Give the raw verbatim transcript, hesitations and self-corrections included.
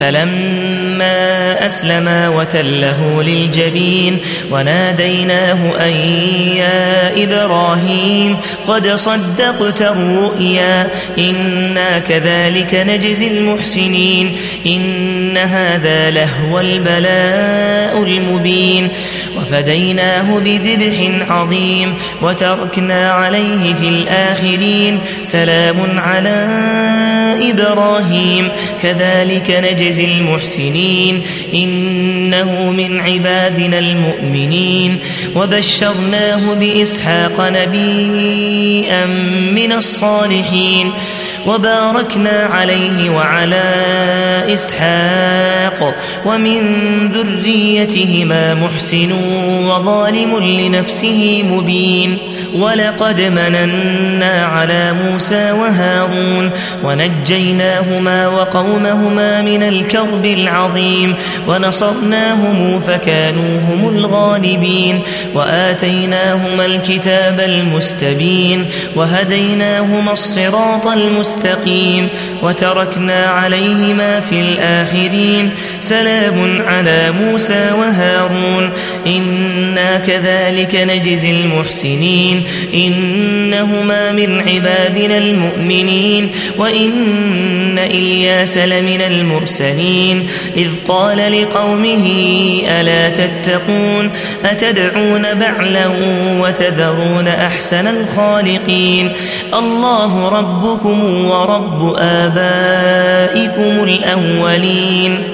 فلما أسلما وتله للجبين وناديناه أن يا إبراهيم قد صدقت الرؤيا إنا كذلك نجزي المحسنين إن هذا لهو البلاء المبين وفديناه بذبح عظيم وتركنا عليه في الآخرين سلام على إبراهيم كذلك نجزي المحسنين إنه من عبادنا المؤمنين وبشرناه بإسحاق نبيا من الصالحين وباركنا عليه وعلى إسحاق ومن ذريتهما محسن وظالم لنفسه مبين ولقد مننا على موسى وهارون ونجيناهما وقومهما من الكرب العظيم ونصرناهم فكانوا هم الغالبين وآتيناهما الكتاب المستبين وهديناهما الصراط المستقيم وتركنا عليهما في الآخرين سلام على موسى وهارون إنا كذلك نجزي المحسنين إنهما من عبادنا المؤمنين وإن إلياس لمن المرسلين إذ قال لقومه ألا تتقون أتدعون بعلا وتذرون أحسن الخالقين الله ربكم ورب آبائكم الأولين